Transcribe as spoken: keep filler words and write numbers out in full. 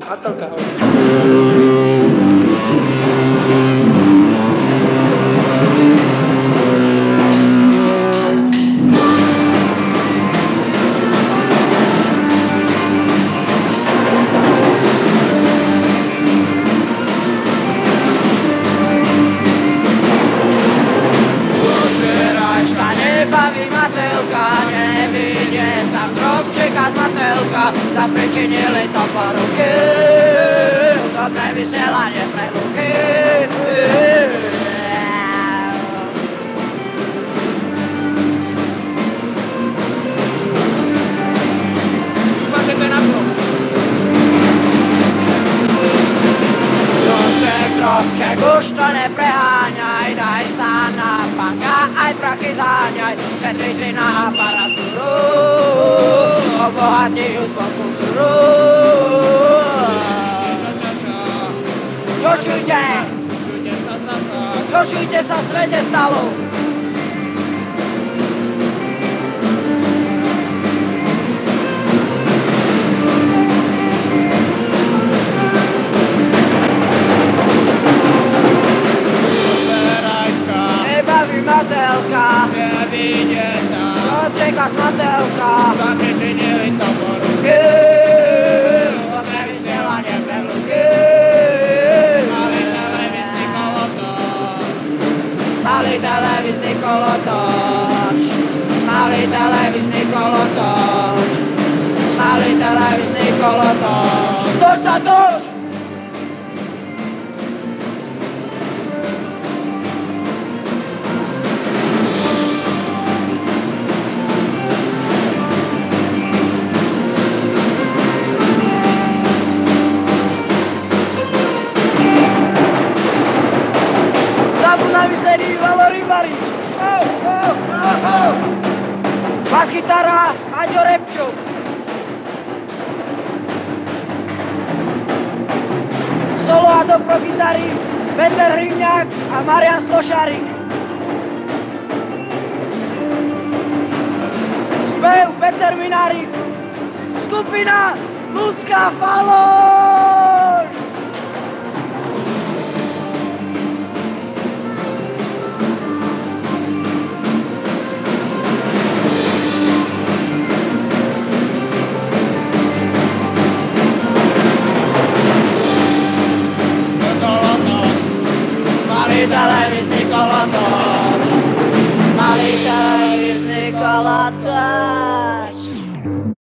Matelka hovorí. Zapričinili to poruky, dobré vysielanie pre luky. Dúfam, že to je na to. Krobček, krobček, už to nepreháňaj, daj sa na panka, aj prachy záňaj, šetri si na aparatúru, obohatíš hudbou kultúru. Čo čujte? Čo čujte sa v svete stalo? Matelka, nevidieť Krobčeka z matelka, zapričinili to poruky, dobré vysielanie pre luky. mali televízny kolotoč, Mali televízny kolotoč, mali televízny kolotoč, mali televízny kolotoč. Toč sa toč! Bas-gitara, Aďo Repčuk. Solo a dobro gitary, Peter Hryňák a Marian Slošárik. Spev Peter Minárik. Skupina Ľudská Falo!